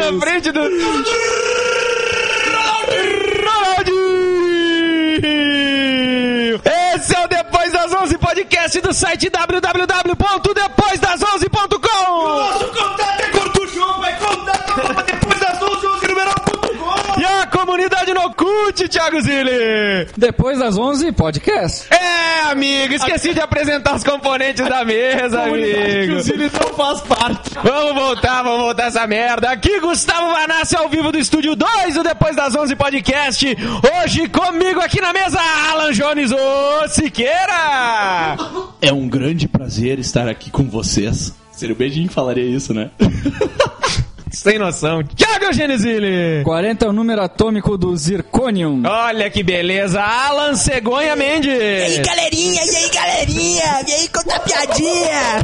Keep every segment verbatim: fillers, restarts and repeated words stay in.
na frente do... Esse é o Depois das onze podcast do site w w w ponto depois das onze ponto com. O nosso contato é Cortuchão, vai contar depois das onze, onze numeral ponto com. E a comunidade no Cult, Thiago Zilli. Depois das onze podcast. É, amigo, esqueci de apresentar os componentes da mesa, amigo. O Zilli não faz parte. Vamos voltar, vamos voltar essa merda. Aqui, Gustavo Vanassi, ao vivo do Estúdio dois, do Depois das onze podcast. Hoje, comigo aqui na mesa, Alan Jones, o Siqueira. É um grande prazer estar aqui com vocês. Seria o Beijinho falaria isso, né? Sem noção. Thiago Genesile. quarenta é o número atômico do zirconium. Olha que beleza. Alan Cegonha Mendes. E aí, galerinha, e aí, galerinha, e aí, conta a piadinha.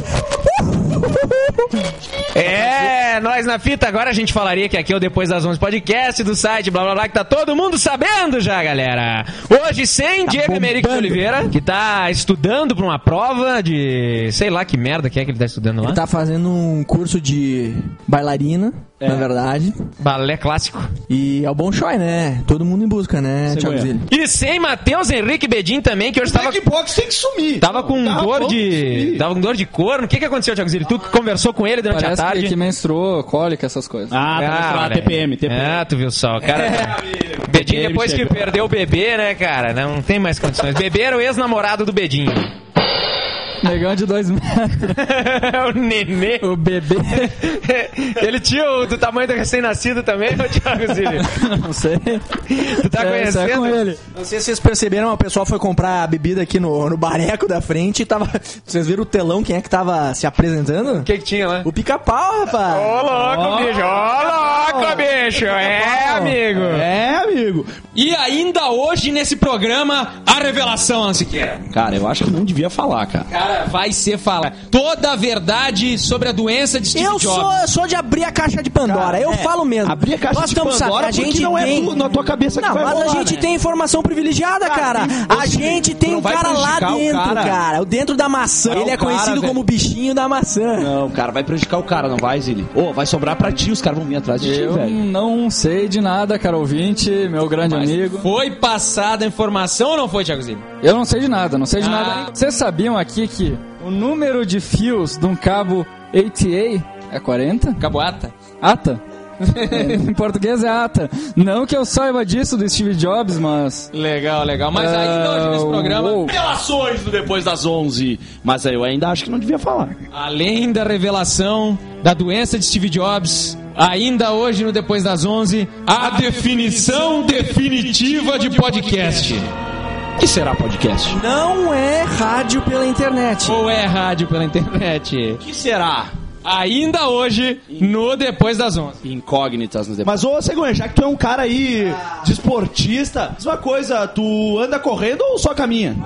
É, nós na fita. Agora a gente falaria que aqui é o Depois das onze podcast do site, blá blá blá, que tá todo mundo sabendo já, galera. Hoje sem Tá Diego bombando. Emerick de Oliveira, que tá estudando pra uma prova de... sei lá que merda que é que ele tá estudando lá. Ele tá fazendo um curso de bailarina, É. na verdade. Balé clássico. E é o bom show, né? Todo mundo em busca, né, Sei Thiago qual é. Zilli? E sem Matheus Henrique Bedin também, que hoje tava... Kickbox tem que sumir. Tava com Tá dor bom, de... sumir. Tava com dor de corno. O que que aconteceu, Thiago Zilli? Tu conversou com ele durante Parece a tarde? que, que menstruou, cólica, essas coisas. Ah, tá mostrando olha T P M, T P M. aí. Ah, tu viu só, o cara... Bedin, T P M depois que chegou. perdeu o bebê, né, cara? Não tem mais condições. Bebê era o ex-namorado do Bedinho. Negão de dois metros. o nenê. O bebê. Ele tinha o do tamanho do recém-nascido também, ô Thiago Zilli? Não sei. Tu tá É, isso é conhecendo? com ele. Não sei se vocês perceberam, o pessoal foi comprar a bebida aqui no, no bareco da frente e tava... Vocês viram o telão, quem é que tava se apresentando? O que que tinha lá? O Pica-Pau, rapaz! Ô, louco, Ó. bicho! Ô, louco, bicho! É, amigo! É, amigo. E ainda hoje, nesse programa, a revelação, Alan Siqueira. Cara, eu acho que não devia falar, cara. Cara, vai ser falar toda a verdade sobre a doença de Steve Eu Jobs. sou, eu sou de abrir a caixa de Pandora, Cara, eu é, falo mesmo. abrir a caixa Nós de estamos Pandora sabendo, a porque gente não é tem... tu- na tua cabeça que Não, vai mas rolar, a gente né? tem informação privilegiada, cara. Cara, A você- gente tem não um vai cara lá prejudicar o dentro, cara. cara. O dentro da maçã. Não, Ele é o cara, conhecido velho. como o bichinho da maçã. Não, cara, vai prejudicar o cara, não vai, Zilli? Ô, vai sobrar pra ti, os caras vão vir atrás de ti, Eu velho. não sei de nada, cara ouvinte, meu grande amigo. Foi passada a informação ou não foi, Thiago Zilli? Eu não sei de nada, não sei de Ah. nada. Vocês sabiam aqui que o número de fios de um cabo A T A é quarenta? Caboata? Ata? Em português é ata. Não que eu saiba disso do Steve Jobs, mas... Legal, legal. Mas ainda hoje nesse Ah, programa, uou. Revelações do Depois das onze. Mas aí eu ainda acho que não devia falar. além da revelação da doença de Steve Jobs, ainda hoje no Depois das onze, a definição definitiva de podcast. O que será podcast? Não é rádio pela internet. Ou é rádio pela internet? O que será? Ainda hoje no Depois das onze. Incógnitas no Depois. Mas, ô, Cegonha, já que tu é um cara aí desportista, diz uma coisa, tu anda correndo ou só caminha?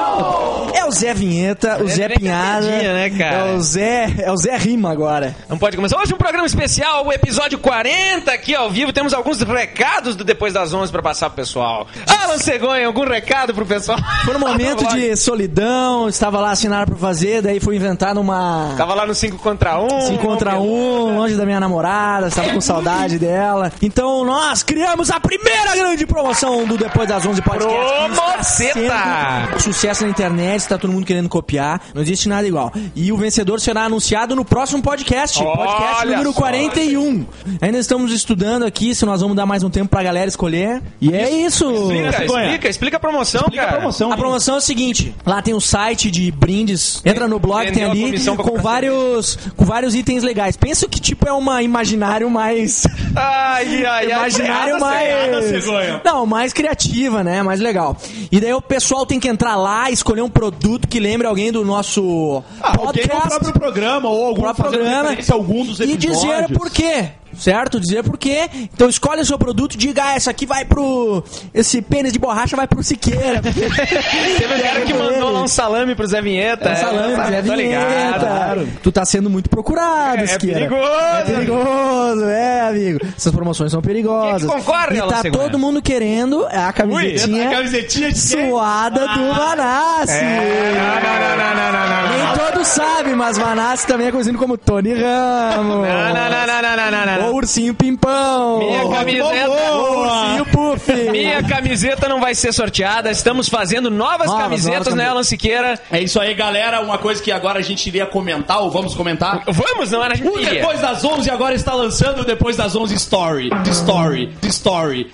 É o Zé Vinheta, o Zé nem Pinhada. cantadinha, né, cara? É o Zé, é o Zé Rima agora. Não pode começar. Hoje um programa especial, o episódio quarenta aqui ao vivo. Temos alguns recados do Depois das onze pra passar pro pessoal. Alan Cegonha, algum recado pro pessoal? Foi um momento de solidão, estava lá sem nada pra fazer, daí foi inventado uma... Tava lá no cinco contra um. cinco contra um, longe da minha namorada, estava com saudade dela. Então nós criamos a primeira grande promoção do Depois das onze podcast. que está Promoceta! sendo Sucesso na internet, está todo mundo querendo copiar. Não existe nada igual. E o vencedor será anunciado no próximo podcast. Olha Podcast número só. quarenta e um. Ainda estamos estudando aqui se nós vamos dar mais um tempo pra galera escolher. E é isso. Explica, Cegonha. explica, explica a promoção, Explica a cara. promoção. A promoção é o seguinte, lá tem um site de brindes, entra no blog, tem Vendeu a ali comissão pra com comprar vários, com vários itens legais. Penso que tipo é uma imaginário mais... Ai, ai, ai. imaginário piada mais... sem Cegonha. Não, mais criativa, né? Mais legal. E daí o pessoal tem que entrar lá e escolher um produto que lembre alguém do nosso Ah, alguém no podcast. próprio programa ou algum próprio fazendo programa referência a algum dos e episódios. dizer por quê. Certo? Dizer por quê. Então escolhe o seu produto e diga, ah, essa aqui vai pro... Esse pênis de borracha vai pro Siqueira. Teve um cara que mandou lá um salame pro Zé Vinheta. É, salame, é, Zé tô ligado. Vinheta. Tu tá sendo muito procurado, É, é Siqueira. perigoso. É perigoso, é, amigo. Essas promoções são perigosas. Quem é que concorre, e Alan tá Segurança? todo mundo querendo a camisetinha, A camisetinha de quem? suada do Vanassi. É, não, não, não, não, não, não, não. Nem todo tu sabe, mas Vanassi também é conhecido como Tony Ramos. Não, não, não, não, não, não, não, não. Ou Ursinho Pimpão. Minha camiseta. Ursinho Puff. Minha camiseta não vai ser sorteada. Estamos fazendo novas Novas, camisetas, novas né, Alan Siqueira? É isso aí, galera. Uma coisa que agora a gente iria comentar, ou vamos comentar. Vamos, não era a gente O iria. Depois das onze agora está lançando o Depois das onze Story. The Story. The Story.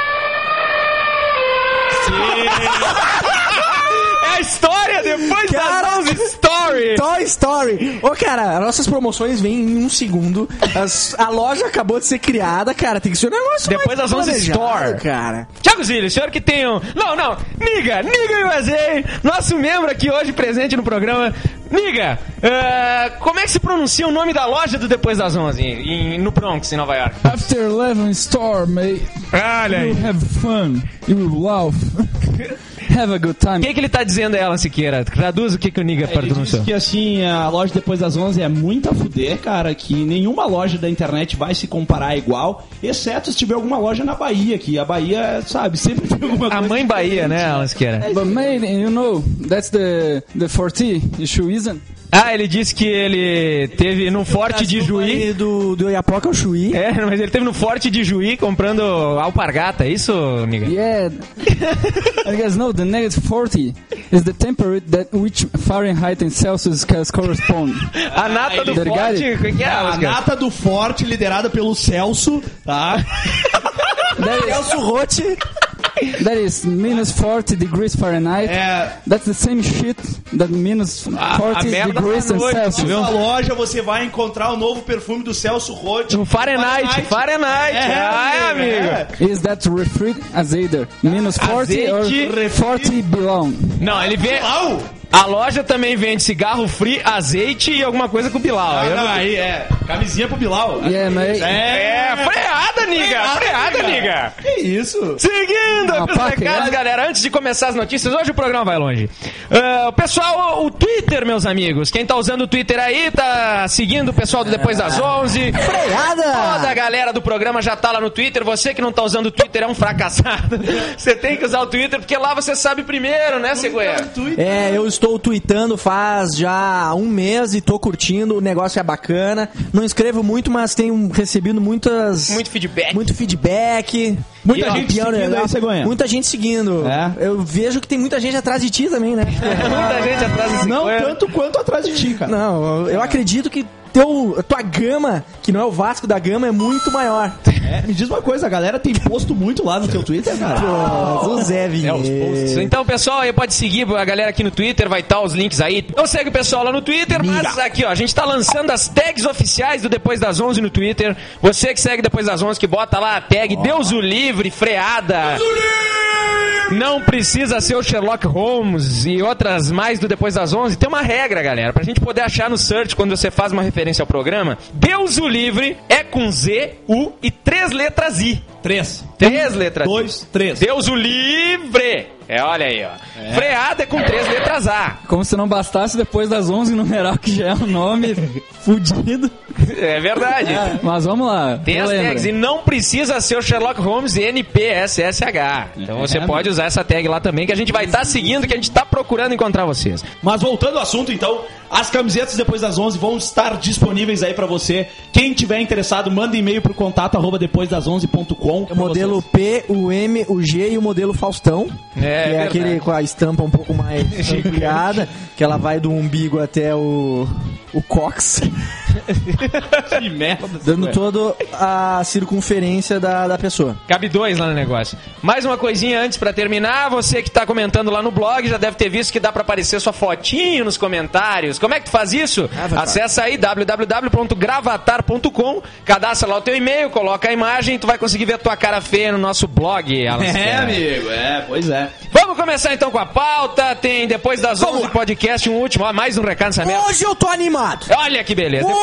É a história depois Cara. das onze Story. Toy Story. Ô, cara, as nossas promoções vêm em um segundo. As- a loja acabou de ser criada, cara. Tem que ser um negócio Depois mais das onze planejado, Store. cara. Thiago Zilli, o senhor que tem um... Não, não. Niga, Niga U S A, nosso membro aqui hoje presente no programa. Niga, eh, como é que se pronuncia o nome da loja do Depois das onze em, no Bronx, em Nova York? After eleven store, mate. Olha aí. You have fun. You will laugh. Have a good O time. que, que ele tá dizendo aí, Alan Siqueira? Traduz o que, que o Niga Ele pronunciou. disse que assim, a loja Depois das onze é muito a fuder, cara, que nenhuma loja da internet vai se comparar igual, exceto se tiver alguma loja na Bahia, que a Bahia, sabe, sempre tem alguma A coisa. mãe Bahia, né, Alan Siqueira? But mate, you know, that's the the forty issue, isn't? Ah, ele disse que ele teve no Forte de Juí. E do, do Iapoca ao Chuí. É, mas ele teve no Forte de Juí comprando alpargata, é isso, Niga? Yeah. I guess no, the negative forty is the temperature that which Fahrenheit and Celsius can correspond. A nata do Ele- Forte, o que que é, A Oscar? nata do Forte, liderada pelo Celso, tá? That is, Celso Rotti. that is minus forty degrees Fahrenheit. É, That's the same shit that minus a forty merda degrees tá and noite, Celsius. viu? na loja você vai encontrar o novo perfume do Celso Rotti. O Fahrenheit, Fahrenheit. É, Ah, amigo, amigo. Is that refried azider? Minus forty Azeite. or forty belong? Não, ele vê. Au! A loja também vende cigarro free, azeite e alguma coisa com Bilal. Ah, Eu não, não- aí é. Camisinha pro Bilal. Yeah, mate. É, freada, niga! Freada, niga! Que isso? Seguindo Ah, os pá, recados, que é? galera, antes de começar as notícias, hoje o programa vai longe. Ah, o pessoal, o, o Twitter, meus amigos, quem tá usando o Twitter aí, tá seguindo o pessoal do Depois das onze. Toda a Freada! galera do programa já tá lá no Twitter. Você que não tá usando o Twitter é um fracassado. Você tem que usar o Twitter, porque lá você sabe primeiro, né, Segueira? É, eu estou tweetando faz já um mês e tô curtindo, o negócio é bacana. Não escrevo muito, mas tenho recebido muitas... Muito feedback. Muito feedback. Muita E, ó, gente pior, seguindo legal. aí, Cegonha. Muita gente seguindo. É. Eu vejo que tem muita gente atrás de ti também, né? Muita gente atrás desse Não coelho. tanto quanto atrás de ti, cara. Não, eu- eu acredito que teu, a tua gama, que não é o Vasco da Gama, é muito maior. É, me diz uma coisa, a galera tem posto muito lá no teu Twitter, cara. O Zé É, os posts. Vinheta. Então, pessoal, aí pode seguir a galera aqui no Twitter, vai estar os links aí. Então segue o pessoal lá no Twitter, mas aqui, ó, a gente tá lançando as tags oficiais do Depois das onze no Twitter. Você que segue Depois das onze, que bota lá a tag Deus o Livre, freada. Não precisa ser o Sherlock Holmes e outras mais do Depois das onze. Tem uma regra, galera, pra gente poder achar no search quando você faz uma referência ao programa. Deus o Livre é com Z, U e três letras I. Três. Três letras I. Dois, três. Deus o livre! É, olha aí, ó. Freada é com três letras A. Como se não bastasse depois das onze numeral, que já é um nome fudido. É verdade. Mas vamos lá. Tem as relembra. tags e não precisa ser o Sherlock Holmes N P S S H. Então você pode usar essa tag lá também, que a gente vai estar seguindo, que a gente está procurando encontrar vocês. Mas voltando ao assunto, então, as camisetas Depois das onze vão estar disponíveis aí pra você. Quem tiver interessado, manda e-mail pro contato arroba depois das onze ponto com. O modelo P, o M, o G e o modelo Faustão. É, que é verdade. aquele com a estampa um pouco mais ampliada, que ela vai do umbigo até o, o cox, Que merda. dando toda a circunferência da, da pessoa. Cabe dois lá no negócio. Mais uma coisinha antes pra terminar. Você que tá comentando lá no blog já deve ter visto que dá pra aparecer sua fotinho nos comentários. Como é que tu faz isso? Avatar. Acessa aí w w w ponto gravatar ponto com, cadastra lá o teu e-mail, coloca a imagem e tu vai conseguir ver a tua cara feia no nosso blog, Alan É, Siqueira. amigo, é, pois é. Vamos começar então com a pauta. Tem Depois das onze podcast, um último, ó, mais um recado nessa merda. Hoje eu tô animado! Olha que beleza. Hoje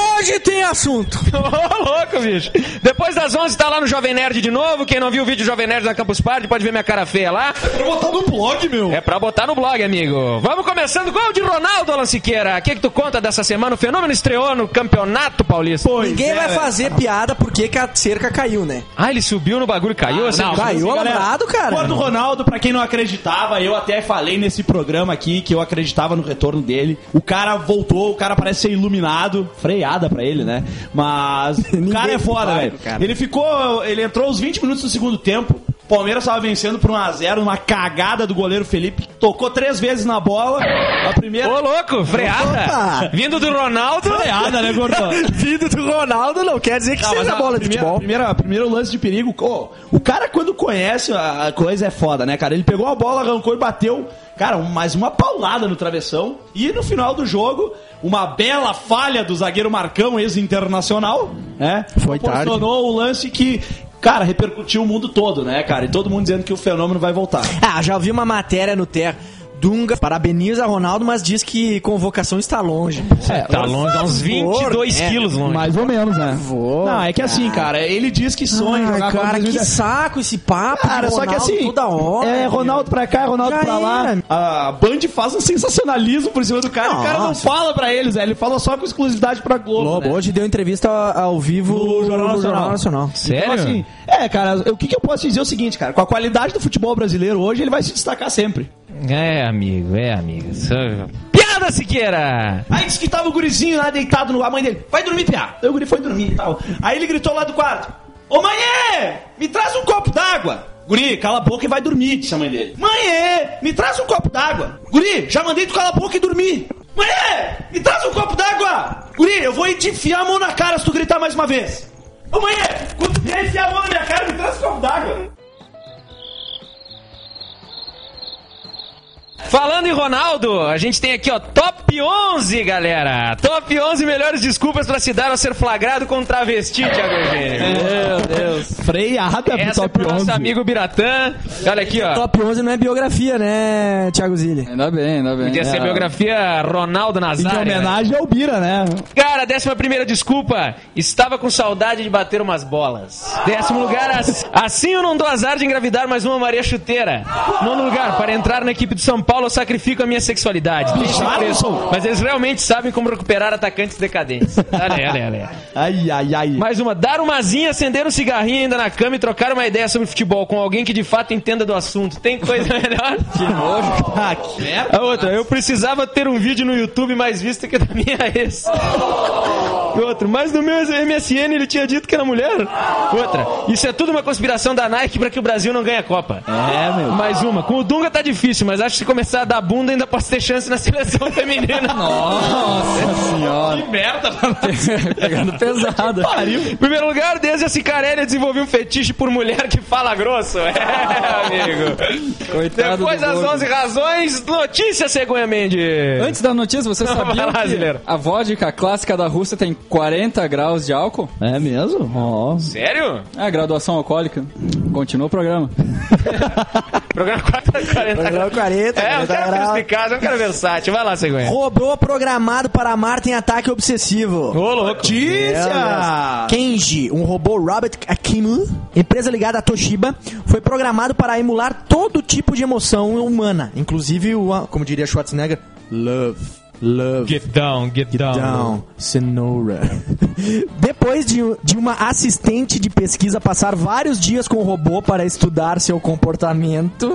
hoje tem assunto. Ô, louco, bicho. Depois das onze tá lá no Jovem Nerd de novo. Quem não viu o vídeo Jovem Nerd na Campus Party pode ver minha cara feia lá. É pra botar no blog, meu. É pra botar no blog, amigo. Vamos começando. Gol de Ronaldo, Alan Siqueira. O que que tu conta dessa semana? O Fenômeno estreou no Campeonato Paulista. Pois Ninguém é, vai velho. fazer piada porque que a cerca caiu, né? Ah, ele subiu no bagulho e caiu? assim? Não, Caiu assim, galera, alambrado, cara. Quando o Ronaldo, pra quem não acreditava, eu até falei nesse programa aqui que eu acreditava no retorno dele. O cara voltou, o cara parece ser iluminado. Freada pra ele, né? Mas o cara é foda, velho. Ele ficou, ele entrou os vinte minutos do segundo tempo. O Palmeiras estava vencendo por um a zero, numa cagada do goleiro Felipe. Tocou três vezes na bola. A primeira... Ô, louco, freada. Opa. Vindo do Ronaldo. freada, né, Gordão? Vindo do Ronaldo não quer dizer que Não, mas seja a bola de primeira, futebol. Primeira, primeiro lance de perigo. Ô, o cara, quando conhece a a coisa, é foda, né, cara? Ele pegou a bola, arrancou e bateu. Cara, um- mais uma paulada no travessão. E no final do jogo, uma bela falha do zagueiro Marcão, ex-internacional, né? Foi tarde. Proporcionou o lance que, cara, repercutiu o mundo todo, né, cara? E todo mundo dizendo que o fenômeno vai voltar. Ah, já vi uma matéria no Terra. Dunga parabeniza Ronaldo, mas diz que convocação está longe. Tá longe, uns vinte e dois É. quilos longe. Mais ou menos, né? Favor. Não, é que assim, cara, ele diz que sonha Ai, jogar cara, contra que dois mil e dez. saco esse papo. Cara, de só que Ronaldo assim, toda hora. é Ronaldo pra cá, Ronaldo Já pra lá. era. A Band faz um sensacionalismo por cima do cara. O cara não Nossa. fala pra eles, né? Ele fala só com exclusividade pra Globo. Globo, né? hoje deu entrevista ao vivo No Jornal no Nacional. Nacional. Sério? Então, assim, é, cara, o que, que eu posso dizer é o seguinte, cara. Com a qualidade do futebol brasileiro hoje, ele vai se destacar sempre. É, amigo, é, amigo. Só- Piada, Siqueira! Aí disse que tava o gurizinho lá deitado no... A mãe dele, vai dormir, piá. Aí o guri foi dormir e tal. Aí ele gritou lá do quarto, ô mãe, me traz um copo d'água. Guri, cala a boca e vai dormir, disse a mãe dele. Mãe, me traz um copo d'água. Guri, já mandei tu calar a boca e dormir. Mãe, me traz um copo d'água. Guri, eu vou te enfiar a mão na cara se tu gritar mais uma vez. Ô mãe, quando tu vier enfiar a mão na minha cara, me traz um copo d'água. Falando em Ronaldo, a gente tem aqui, ó, Top onze, galera. Top onze melhores desculpas pra se dar ao ser flagrado com travesti, Thiago Eugênio. Meu Deus. Freada pro Essa é top pro nosso onze. amigo Biratã. Olha aqui, ó. Top onze não é biografia, né, Thiago Zilli? Ainda bem, ainda bem. Podia ser biografia Ronaldo Em Nazário. né? homenagem ao Bira, né? Cara, décima primeira desculpa. Estava com saudade de bater umas bolas. Décimo lugar, as- assim eu não dou azar de engravidar mais uma Maria Chuteira. Nono lugar, para entrar na equipe de São Paulo eu sacrifico a minha sexualidade. Tem esse preço. Mas eles realmente sabem como recuperar atacantes decadentes. Olha aí, olha aí, olha aí. Ai, ai, ai. Mais uma, dar uma zinha, acender um cigarrinho ainda na cama e trocar uma ideia sobre futebol com alguém que de fato entenda do assunto. Tem coisa melhor? Que nojo. Ah, que merda. A outra, eu precisava ter um vídeo no YouTube mais visto que o da minha ex. E outro, mas no meu M S N ele tinha dito que era mulher. Outra, isso é tudo uma conspiração da Nike pra que o Brasil não ganhe a Copa. É, meu. Mais uma, com o Dunga tá difícil, mas acho que se começar a dar bunda ainda posso ter chance na seleção feminina. Nossa senhora. Que merda. Pegando pesado. Em primeiro lugar, desde a Cicarelli desenvolvi um fetiche por mulher que fala grosso. É, amigo. Coitado Depois do das gordo. onze razões, notícia, Cegonha Mendes. Antes da notícia, você Vai sabia lá, que brasileiro. a vodka clássica da Rússia tem quarenta graus de álcool? É mesmo? Ó. Sério? É, graduação alcoólica. Continua o programa. Programa quatro quarenta. Programa quarenta, É, um quarenta cara graus. perspicaz, é um cara versátil. Vai lá, Cegonha. Robô programado para Marte em ataque obsessivo. Ô, louco. Notícia! Kenji, um robô Robert Akimu, empresa ligada à Toshiba, foi programado para emular todo tipo de emoção humana, inclusive o, como diria Schwarzenegger, love. Love. Get down, get down. Down, cenoura. Depois de, de uma assistente de pesquisa passar vários dias com o robô para estudar seu comportamento,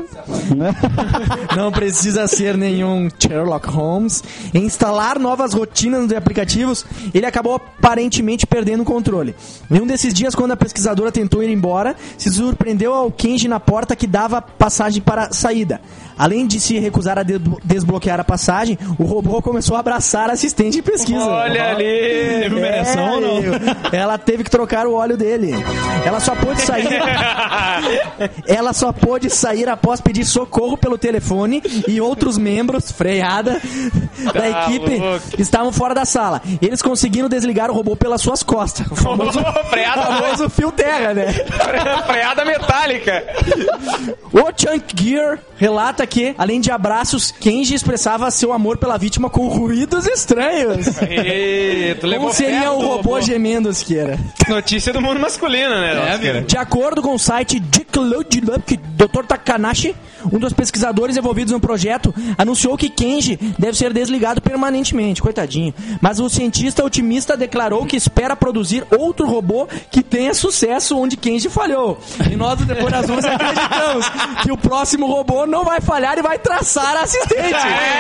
não precisa ser nenhum Sherlock Holmes, e instalar novas rotinas nos aplicativos, ele acabou aparentemente perdendo o controle. Em um desses dias, quando a pesquisadora tentou ir embora, se surpreendeu ao Kenji na porta que dava passagem para a saída. Além de se recusar a de- desbloquear a passagem, o robô começou a abraçar a assistente de pesquisa. Olha ali. Teve uma ereção, bom, não. Ela teve que trocar o óleo dele. Ela só pôde sair. Ela só pôde sair após pedir socorro pelo telefone e outros membros, freada, da Tá equipe louco. estavam fora da sala. Eles conseguiram desligar o robô pelas suas costas. O famoso, Freada, famoso fio terra, né? freada metálica. O Chunk Gear relata que, além de abraços, Kenji expressava seu amor pela vítima com ruídos estranhos. Ih, tu levou Como seria ferro o do robô gemendo, Esqueira? Notícia do mundo masculino, né? Oscar? De acordo com o site Dick doutor Takanashi, um dos pesquisadores envolvidos no projeto, anunciou que Kenji deve ser desligado permanentemente, coitadinho. Mas o cientista otimista declarou que espera produzir outro robô que tenha sucesso onde Kenji falhou. E nós, depois das onze, acreditamos que o próximo robô não vai falhar e vai traçar a assistente.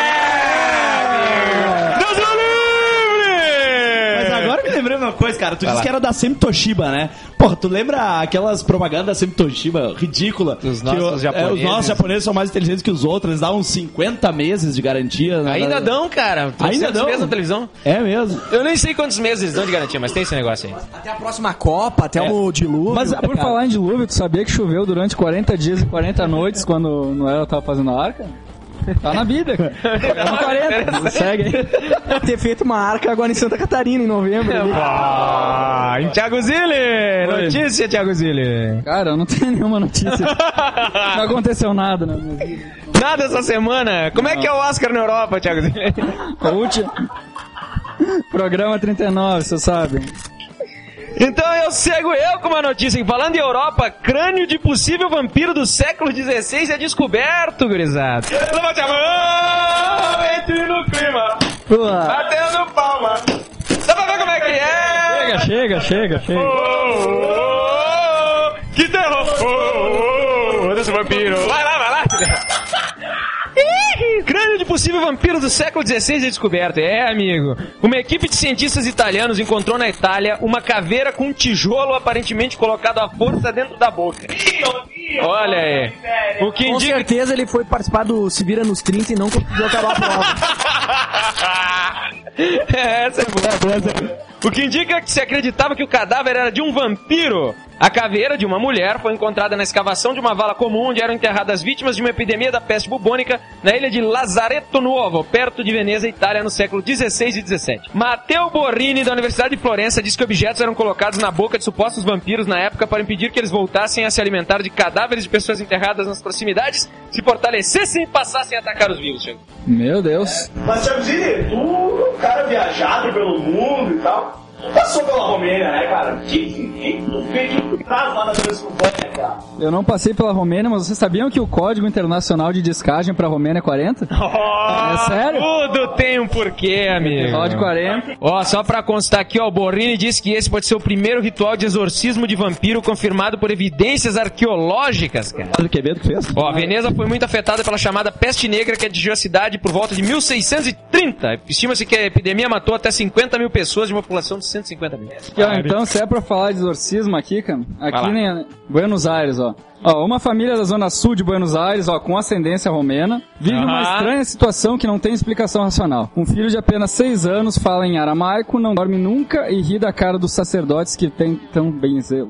Deus o livre! Mas agora me lembrei de uma coisa, cara. Tu Vai disse lá. que era da Semi Toshiba, né? Porra, tu lembra aquelas propagandas da Semi Toshiba ridícula? Os Que nossos o- japoneses. É, os nossos japoneses são mais inteligentes que os outros. Eles davam cinquenta meses de garantia. né? Ainda dão, cara. Ainda dão? meses na televisão. É mesmo. Eu nem sei quantos meses eles dão de garantia, mas tem esse negócio aí. Até a próxima Copa, até o dilúvio. Mas por cara. falar em dilúvio, tu sabia que choveu durante quarenta dias e quarenta noites quando Noel tava fazendo a arca? Tá na Bíblia, cara. Programa quarenta. Segue aí. ter feito uma arca agora em Santa Catarina, em novembro. ali. Ah, em Thiago Zilli! Notícia, Thiago Zilli! Cara, eu não tenho nenhuma notícia. Não aconteceu nada na minha vida. Nada essa semana. Como é que é o Oscar na Europa, Thiago Zilli? A última... Programa trinta e nove, você sabe. Então eu sigo eu com uma notícia. Falando em Europa, crânio de possível vampiro do século dezesseis é descoberto, gurizada. Levante a mão, entre no clima, batendo palma. Dá pra ver como é que é? Chega, chega, chega, chega. Oh, oh, oh, que terror! Oh, oh, desse vampiro. Vai lá, vai lá. Ih, crânio de possível vampiro do século dezesseis é descoberto. É, amigo. Uma equipe de cientistas italianos encontrou na Itália uma caveira com um tijolo aparentemente colocado à força dentro da boca. Olha aí. O que Com indica... certeza ele foi participar do Se Vira nos trinta e não conseguiu acabar a prova. Essa é boa. O que indica que se acreditava que o cadáver era de um vampiro. A caveira de uma mulher foi encontrada na escavação de uma vala comum onde eram enterradas vítimas de uma epidemia da peste bubônica na ilha de Lazaretto Nuovo, perto de Veneza, Itália, no século dezesseis e dezessete. Matteo Borrini, da Universidade de Florença, disse que objetos eram colocados na boca de supostos vampiros na época para impedir que eles voltassem a se alimentar de cadáveres de pessoas enterradas nas proximidades, se fortalecessem e passassem a atacar os vivos. Thiago. Meu Deus. Mas, Thiago Zilli, tu, um cara viajado pelo mundo e tal, tu passou pela Romênia, né, cara? O que, que tu fez de tu traz lá na Transilvânia, cara? Eu não passei pela Romênia, mas vocês sabiam que o Código Internacional de Descagem pra Romênia é quarenta? Oh, É sério? Tudo tem um porquê, amigo. Código quarenta. Ó, só pra constar aqui, ó, o Borrini disse que esse pode ser o primeiro ritual de exorcismo de vampiro confirmado por evidências arqueológicas, cara. O Quevedo que fez? Ó, Veneza foi muito afetada pela chamada peste negra que atingiu a cidade por volta de mil seiscentos e trinta. Estima-se que a epidemia matou até cinquenta mil pessoas de uma população de cento e cinquenta mil. Aqui, ó, então, se é pra falar de exorcismo aqui, cara, Vai aqui lá. em Buenos Aires, ó. Ó, uma família da zona sul de Buenos Aires, ó, com ascendência romena, vive uma Aham. estranha situação que não tem explicação racional. Um filho de apenas seis anos fala em aramaico, não dorme nunca e ri da cara dos sacerdotes que tentam benzê-lo.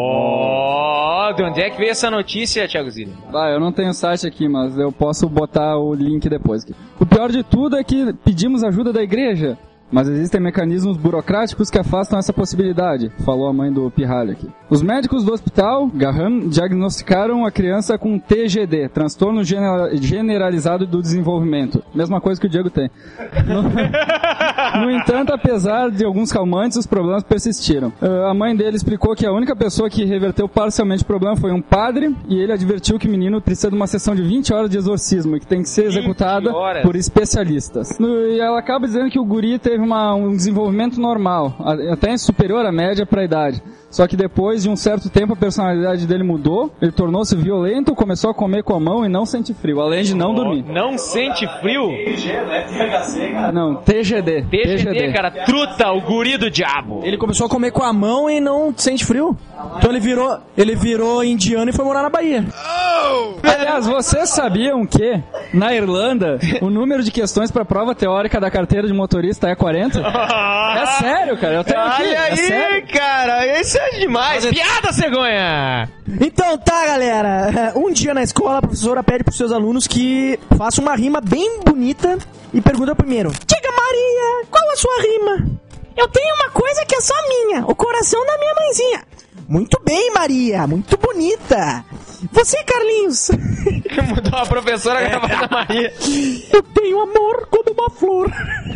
Ó, de onde é que veio essa notícia, Thiago Zilli? Ah, eu não tenho site aqui, mas eu posso botar o link depois aqui. O pior de tudo é que pedimos ajuda da igreja, mas existem mecanismos burocráticos que afastam essa possibilidade, falou a mãe do pirralho aqui. Os médicos do hospital Graham diagnosticaram a criança com T G D, transtorno genera- generalizado do desenvolvimento. Mesma coisa que o Diego tem. No, no entanto, apesar de alguns calmantes, os problemas persistiram. Uh, a mãe dele explicou que a única pessoa que reverteu parcialmente o problema foi um padre, e ele advertiu que o menino precisa de uma sessão de vinte horas de exorcismo, e que tem que ser executada horas. por especialistas. No, e ela acaba dizendo que o guri teve uma, um desenvolvimento normal, a- até superior à média para a idade. Só que depois de um certo tempo a personalidade dele mudou, ele tornou-se violento, começou a comer com a mão e não sente frio, além de não dormir. Não sente frio? Não, T G D. P G D, cara, truta, o guri do diabo. Ele começou a comer com a mão e não sente frio. Então ele virou, ele virou indiano e foi morar na Bahia. Aliás, vocês sabiam que, na Irlanda, o número de questões pra prova teórica da carteira de motorista é quarenta? É sério, cara, eu tenho aqui. Olha é aí, sério. cara, isso é demais. Piada, cegonha! Então tá, galera. Um dia na escola, a professora pede pros seus alunos que façam uma rima bem bonita e pergunta primeiro: diga, Maria, qual a sua rima? Eu tenho uma coisa que é só minha, o coração da minha mãezinha. Muito bem, Maria, muito bonita. Você, Carlinhos? Mudou a professora é. gravada Maria. Eu tenho amor como uma flor.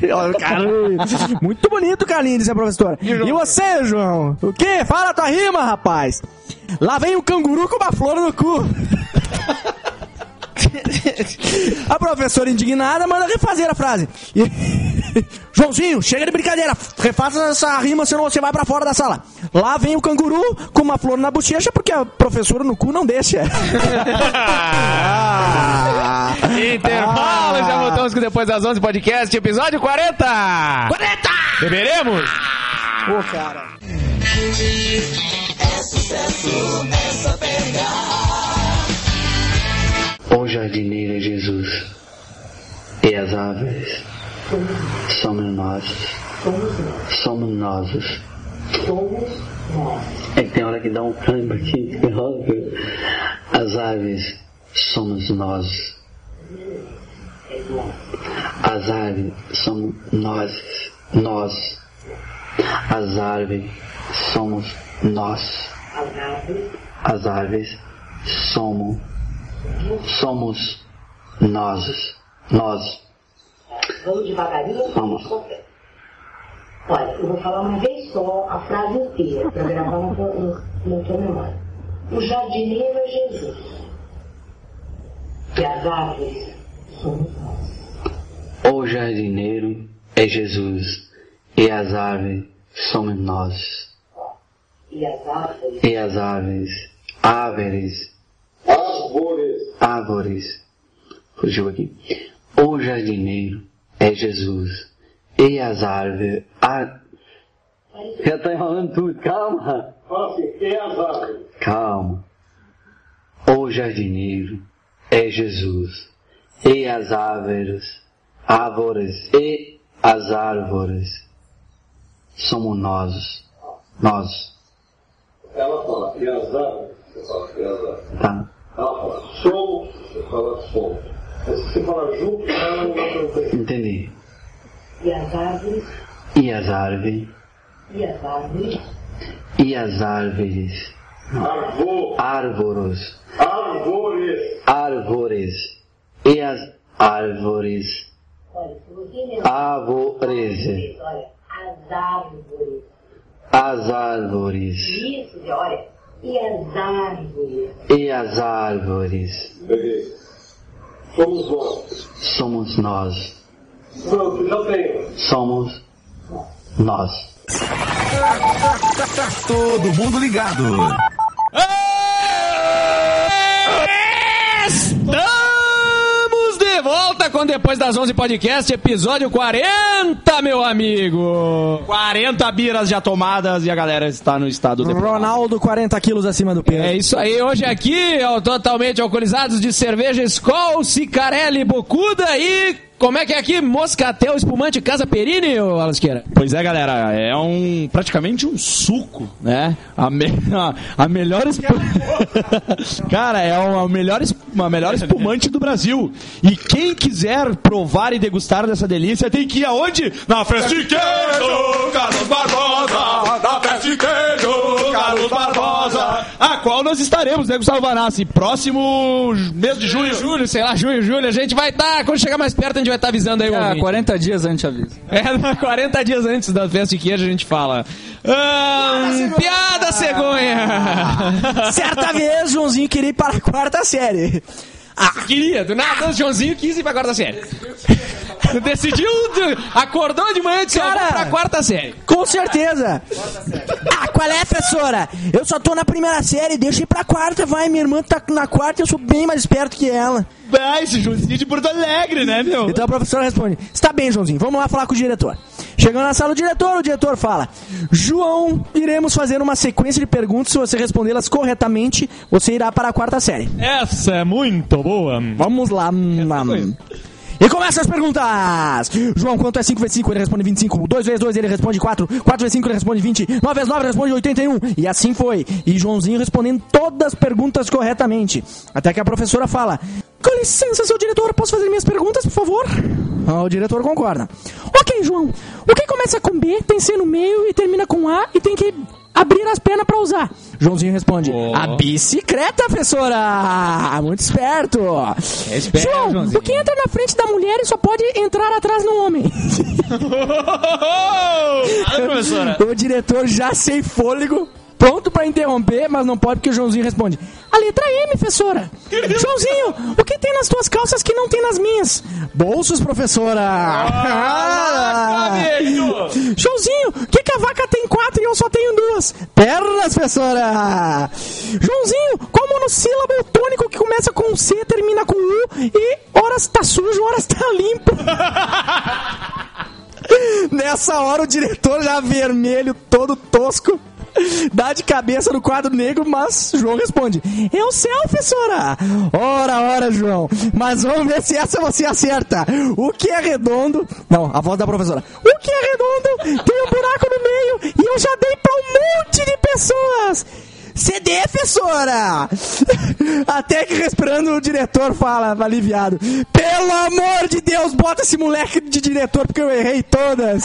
Muito bonito, Carlinhos, disse a professora. E, e você, João? O quê? Fala a tua rima, rapaz. Lá vem o canguru com uma flor no cu. A professora indignada manda refazer a frase. E... Joãozinho, chega de brincadeira. Refaça essa rima, senão você vai pra fora da sala. Lá vem o canguru com uma flor na bochecha, porque a professora no cu não deixa. ah, Intervalo, ah. já voltamos com Depois das onze podcast, episódio quarenta. quarenta! Beberemos? Ô, oh, cara. É sucesso, essa pega. O jardineiro é Jesus, e as árvores somos nós. Somos nós. É que tem hora que dá um câmbio aqui. As árvores somos nós. As árvores somos nós. Nós. As árvores somos nós. As árvores somos Somos nós. Nós. Vamos devagarinho. Vamos. Olha, eu vou falar uma vez só a frase inteira para gravar na tua, na tua memória. O jardineiro é Jesus. E as árvores somos nós. O jardineiro é Jesus. E as árvores somos nós. E as árvores. E as árvores. Árvores. Árvores. Árvores. Fugiu aqui. O jardineiro é Jesus. E as árvores. Ar... Já tá enrolando tudo. Calma. Fala assim, e as árvores? Calma. O jardineiro é Jesus. E as árvores. Árvores. E as árvores. Somos nós. Nós. Ela fala, e as árvores? Você fala, e as árvores? Tá. Ela fala, somos, você fala, somos. Mas se você fala junto, ela não vai entender. Entendi. E as árvores. E as árvores. E as árvores. E as árvores. Arvor. Árvores. Árvores. Árvores. E as árvores. Olha, se você me Árvores. olha, as árvores. As árvores. Isso, olha. E as árvores. E as árvores. Peguei. Somos nós. Somos nós. Pronto, já tenho. Somos nós. Todo mundo ligado. Estamos de volta com Depois das onze podcast, episódio quarenta, meu amigo. quarenta biras já tomadas e a galera está no estado de Ronaldo, quarenta quilos acima do peso. É isso aí, hoje aqui, ó, totalmente alcoolizados de cerveja Skol, Cicarelli, Bocuda e... Como é que é aqui? Moscatel, espumante, Casa Perini, ô Alasqueira? Pois é, galera, é um praticamente um suco, né? A, me, a, a melhor espu... Cara, é uma melhor, uma melhor espumante do Brasil. E quem quiser provar e degustar dessa delícia tem que ir aonde? Na Festa de Queijo, Carlos Barbosa! Na Festa de Queijo, Carlos Barbosa! A qual nós estaremos, né, Gustavo Vanassi? Próximo mês de junho. Julho, sei lá, junho, julho. A gente vai estar, tá, quando chegar mais perto, a gente vai estar tá avisando aí o Ah, ouvinte. quarenta dias antes avisa. É, quarenta dias antes da festa de queijo a gente fala. Hum, piada cegonha! Certa vez, Joãozinho queria ir para a quarta série. Ah, queria, do nada, o Joãozinho quis ir pra quarta série. Decidiu, acordou de manhã e disse, Cara, vamos pra quarta série. Com certeza. Ah, qual é, professora? Eu só tô na primeira série, deixa eu ir pra quarta, vai. Minha irmã tá na quarta e eu sou bem mais esperto que ela. Ah, esse Joãozinho de Porto Alegre, né, meu? Então a professora responde, está bem, Joãozinho, vamos lá falar com o diretor. Chegando na sala do diretor, o diretor fala: João, iremos fazer uma sequência de perguntas. Se você respondê-las corretamente, você irá para a quarta série. Essa é muito boa. Vamos lá. Mam. E começa as perguntas! João, quanto é cinco vezes cinco? Ele responde vinte e cinco. dois vezes dois, ele responde quatro. quatro vezes cinco, ele responde vinte. nove vezes nove, ele responde oitenta e um. E assim foi. E Joãozinho respondendo todas as perguntas corretamente. Até que a professora fala: com licença, seu diretor, posso fazer minhas perguntas, por favor? Ah, o diretor concorda. Ok, João. O que começa com B, tem C no meio e termina com A e tem que abrir as pernas pra usar? Joãozinho responde: oh. A bicicleta, professora! Muito esperto! É esperto, João, Joãozinho. O que entra na frente da mulher e só pode entrar atrás no homem? Fala, professora. O diretor já sem fôlego, pronto pra interromper, mas não pode porque o Joãozinho responde: a letra M, professora. Joãozinho, o que tem nas tuas calças que não tem nas minhas? Bolsos, professora. Ah, Joãozinho, o que, que a vaca tem quatro e eu só tenho duas? Pernas, professora. Joãozinho, qual monossílabo tônico que começa com C, termina com U e horas tá sujo, horas tá limpo? Nessa hora o diretor já vermelho, todo tosco, dá de cabeça no quadro negro, mas João responde: é o céu, professora. Ora, ora, João, mas vamos ver se essa você acerta. O que é redondo? Não, a voz da professora. O que é redondo tem um buraco no meio e eu já dei pra um monte de pessoas. C D, professora! Até que respirando o diretor fala, aliviado: pelo amor de Deus, bota esse moleque de diretor porque eu errei todas.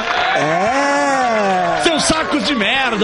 É! Seus sacos de merda!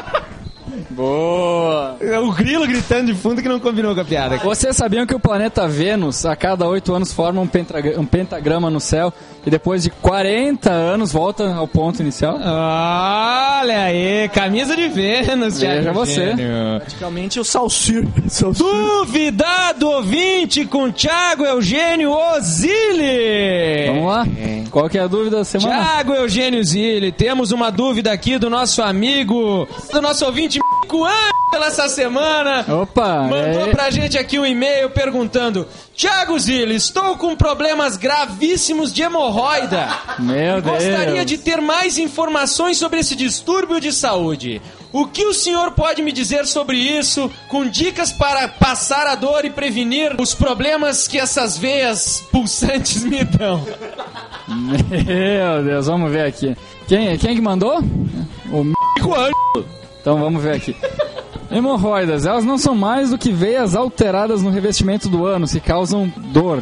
Boa! O grilo gritando de fundo que não combinou com a piada. Vocês sabiam que o planeta Vênus, a cada oito anos, forma um, pentagra- um pentagrama no céu e depois de quarenta anos volta ao ponto inicial? Olha aí, camisa de Vênus, Veja você. Praticamente o Salsir. Duvidado ouvinte com Thiago Eugênio Ozili. Vamos lá? Qual que é a dúvida da semana? Thiago Eugênio Ozili, temos uma dúvida aqui do nosso amigo, do nosso ouvinte Ângela essa semana. Opa! Mandou é... pra gente aqui um e-mail perguntando: Thiago Zilli, estou com problemas gravíssimos de hemorroida. Meu Deus. Gostaria de ter mais informações sobre esse distúrbio de saúde. O que o senhor pode me dizer sobre isso, com dicas para passar a dor e prevenir os problemas que essas veias pulsantes me dão? Meu Deus, vamos ver aqui. Quem, quem é que mandou? O m... Então vamos ver aqui. Hemorroidas, elas não são mais do que veias alteradas no revestimento do ânus que causam dor.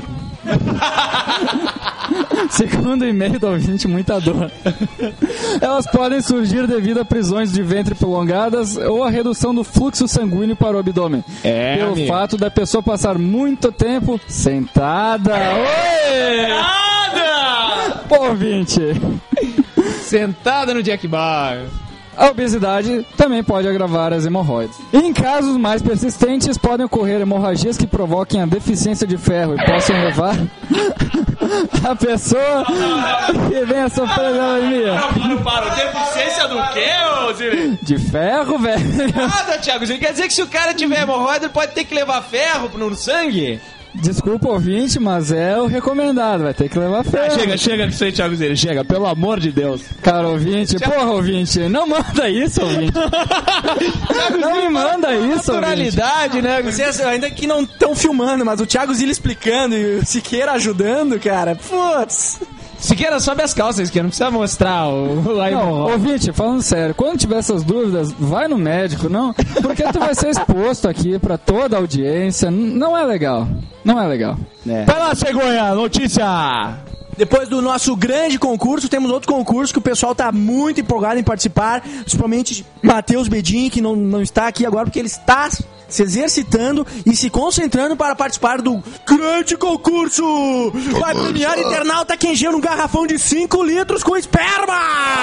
Segundo o e-mail do ouvinte, muita dor. Elas podem surgir devido a prisões de ventre prolongadas ou a redução do fluxo sanguíneo para o abdômen. É, pelo amigo. fato da pessoa passar muito tempo sentada. Oi! Nada! Pô, ouvinte. Sentada no Jack Bar. A obesidade também pode agravar as hemorroidas. Em casos mais persistentes, podem ocorrer hemorragias que provoquem a deficiência de ferro e possam levar a pessoa que venha sofrer de anemia. Para, para, deficiência do quê, ô Zilli? De ferro, velho? Nada, Thiago Zilli. Quer dizer que se o cara tiver hemorroida, ele pode ter que levar ferro no sangue? Desculpa, ouvinte, mas é o recomendado. Vai ter que levar ferro. Ah, chega, chega com isso aí, Thiago Zilli. Chega, pelo amor de Deus. Cara, ouvinte, porra, ouvinte, não manda isso, ouvinte. Não me manda isso, naturalidade, né? Vocês ainda que não estão filmando, mas o Thiago Zilli explicando e o Siqueira ajudando, cara. Putz. Siqueira, sobe as calças, que não precisa mostrar o... Aí, não, ouvinte, falando sério, quando tiver essas dúvidas, vai no médico, não? Porque tu vai ser exposto aqui pra toda a audiência. Não é legal. Não é legal. É. Vai lá, cegonha, notícia! Depois do nosso grande concurso, temos outro concurso que o pessoal tá muito empolgado em participar, principalmente Matheus Bedin, que não, não está aqui agora, porque ele está se exercitando e se concentrando para participar do grande concurso. Vai premiar internauta quem encheu um garrafão de cinco litros com esperma!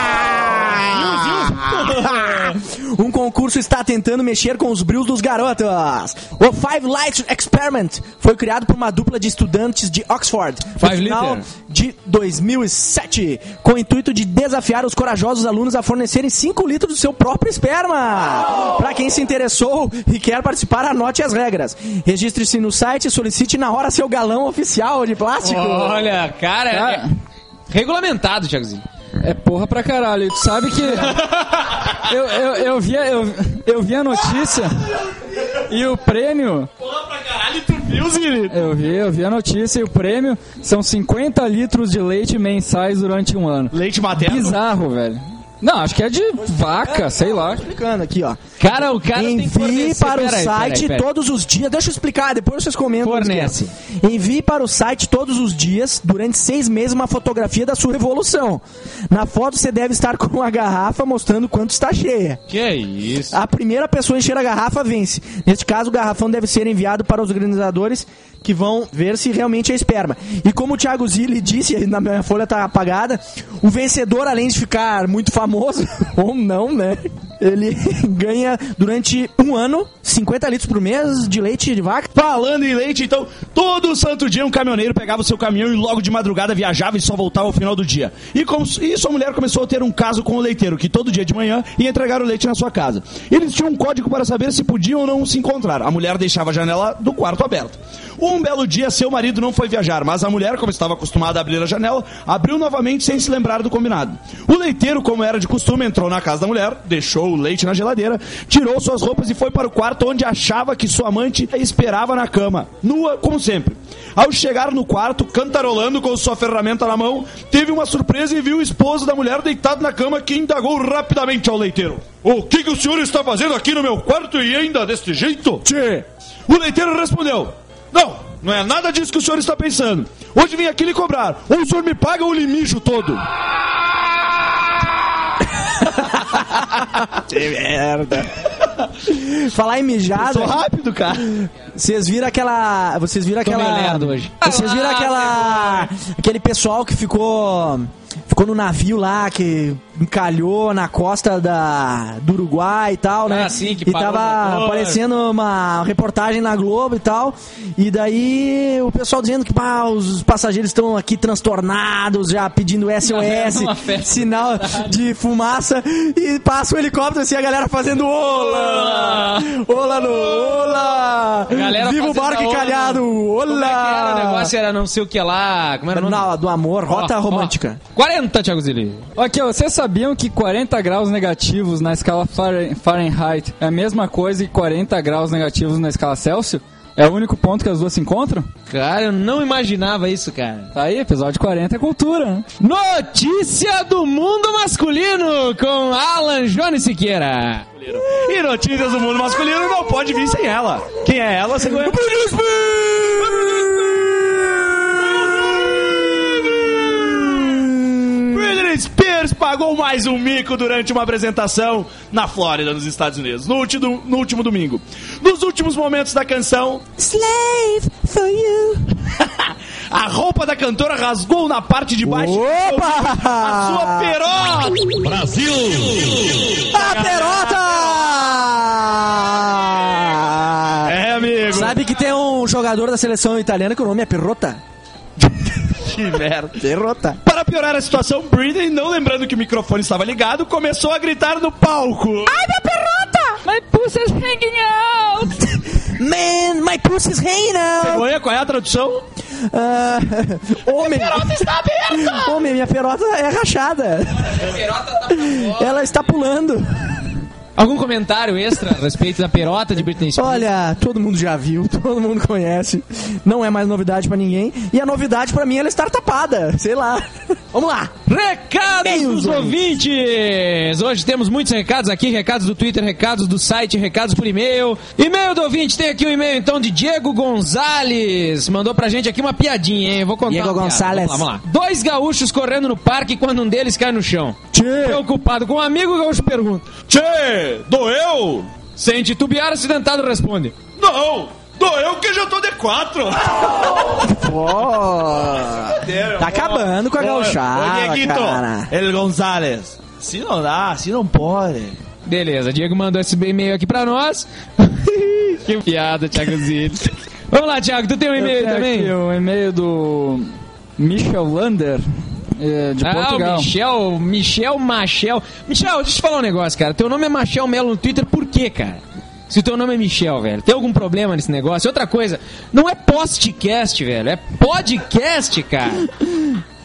Um concurso está tentando mexer com os brilhos dos garotos. O Five Light Experiment foi criado por uma dupla de estudantes de Oxford no final de dois mil e sete, com o intuito de desafiar os corajosos alunos a fornecerem cinco litros do seu próprio esperma. Para quem se interessou e quer participar, anote as regras. Registre-se no site e solicite na hora seu galão oficial de plástico. Olha, cara, é regulamentado, Thiagozinho. É porra pra caralho. E tu sabe que... eu, eu, eu, vi, eu, eu vi a notícia e o prêmio... Porra pra caralho, tu viu, Zilito? Eu vi, eu vi a notícia e o prêmio são cinquenta litros de leite mensais durante um ano. Leite materno? Bizarro, velho. Não, acho que é de vaca, sei lá. Explicando aqui, ó. Cara, o cara tem que Envie fornecer... para o Peraí, site peraí, peraí. todos os dias. Deixa eu explicar, depois vocês comentam. Fornece. Envie para o site todos os dias, durante seis meses, uma fotografia da sua evolução. Na foto você deve estar com a garrafa mostrando quanto está cheia. Que é isso? A primeira pessoa a encher a garrafa vence. Neste caso, o garrafão deve ser enviado para os organizadores que vão ver se realmente é esperma. E como o Thiago Zilli disse, na minha folha tá apagada, o vencedor, além de ficar muito famoso, ou não, né? Ele ganha durante um ano cinquenta litros por mês de leite de vaca. Falando em leite, então, todo santo dia um caminhoneiro pegava o seu caminhão e logo de madrugada viajava e só voltava ao final do dia. E, como, e sua mulher começou a ter um caso com o leiteiro, que todo dia de manhã ia entregar o leite na sua casa. Eles tinham um código para saber se podiam ou não se encontrar. A mulher deixava a janela do quarto aberta. Um belo dia, seu marido não foi viajar, mas a mulher, como estava acostumada a abrir a janela, abriu novamente sem se lembrar do combinado. O leiteiro, como era de costume, entrou na casa da mulher, deixou o leite na geladeira, tirou suas roupas e foi para o quarto onde achava que sua amante esperava na cama, nua como sempre. Ao chegar no quarto, cantarolando com sua ferramenta na mão, teve uma surpresa e viu o esposo da mulher deitado na cama, que indagou rapidamente ao leiteiro: "O que, que o senhor está fazendo aqui no meu quarto e ainda deste jeito?" Tchê. O leiteiro respondeu: "Não, não é nada disso que o senhor está pensando. Hoje vim aqui lhe cobrar. Ou o senhor me paga ou lhe mijo todo." Que merda. Falar em mijada. Eu sou rápido, cara. Vocês viram aquela. Vocês viram Tô aquela. meio lerdo hoje. Vocês viram aquela. Aquele pessoal que ficou. Ficou no navio lá, que encalhou na costa da, do Uruguai e tal, né? Ah, sim, que e parou tava o motor. aparecendo uma reportagem na Globo e tal. E daí o pessoal dizendo que pá, os passageiros estão aqui transtornados, já pedindo S O S, Uma festa. sinal de fumaça. E passa o helicóptero assim, a galera fazendo ola! Ola no ola! Galera Viva o fazendo barco a ola. encalhado! Ola! Como é que era o negócio? Era não sei o que lá... Como era o nome? Na- do amor, rota Ó, ó. romântica. quarenta, Thiago Zilli. Ok, vocês sabiam que quarenta graus negativos na escala Fahren- Fahrenheit é a mesma coisa que quarenta graus negativos na escala Celsius? É o único ponto que as duas se encontram? Cara, eu não imaginava isso, cara. Tá aí, episódio quarenta é cultura, né? Notícia do mundo masculino com Alan Jones Siqueira. E notícias do mundo masculino não pode vir sem ela. Quem é ela? Você conhece? Britney Spears pagou mais um mico durante uma apresentação na Flórida, nos Estados Unidos, no último, no último domingo. Nos últimos momentos da canção, Slave for you. a roupa da cantora rasgou na parte de baixo Opa! a sua perota. A perota! É, amigo. Sabe que tem um jogador da seleção italiana que o nome é Perrota? Que merda. Perrota. Para piorar a situação, Britney, não lembrando que o microfone estava ligado, começou a gritar no palco. Ai, minha perrota! My pussy's hanging out! Man, my pussy's hanging out! Cegonha, qual é a tradução? Ah, homem. Minha perota está aberta! Homem, minha perota é rachada. Ela está pulando. Algum comentário extra a respeito da perota de Britney Spears? Olha, todo mundo já viu, todo mundo conhece. Não é mais novidade pra ninguém. E a novidade pra mim é ela estar tapada. Sei lá. Vamos lá. Recados Meios, dos ouvintes! Hoje temos muitos recados aqui, recados do Twitter, recados do site, recados por e-mail. E-mail do ouvinte, tem aqui um e-mail então de Diego Gonzalez. Mandou pra gente aqui uma piadinha, hein? Eu vou contar Diego uma piada. Gonzalez. Vamos lá, vamos lá. Dois gaúchos correndo no parque quando um deles cai no chão. Tchê. Preocupado com um amigo, o gaúcho pergunta: Tchê, doeu? sem titubear, acidentado responde: Não, doeu que já tô de quatro. Pô, tá acabando com a gauchada, cara. El Gonzalez. Se não dá, se não pode. Beleza, Diego mandou esse e-mail aqui pra nós. Que piada, Thiago Zilli. Vamos lá, Thiago, tu tem um e-mail Aqui, também? o e-mail do Michel Lander, é, de Ah, Portugal. o Michel, Michel Machel. Michel, deixa eu te falar um negócio, cara. Teu nome é Machel Melo no Twitter, por quê, cara? Se o teu nome é Michel, velho. Tem algum problema nesse negócio? Outra coisa, não é postcast, velho. É podcast, cara.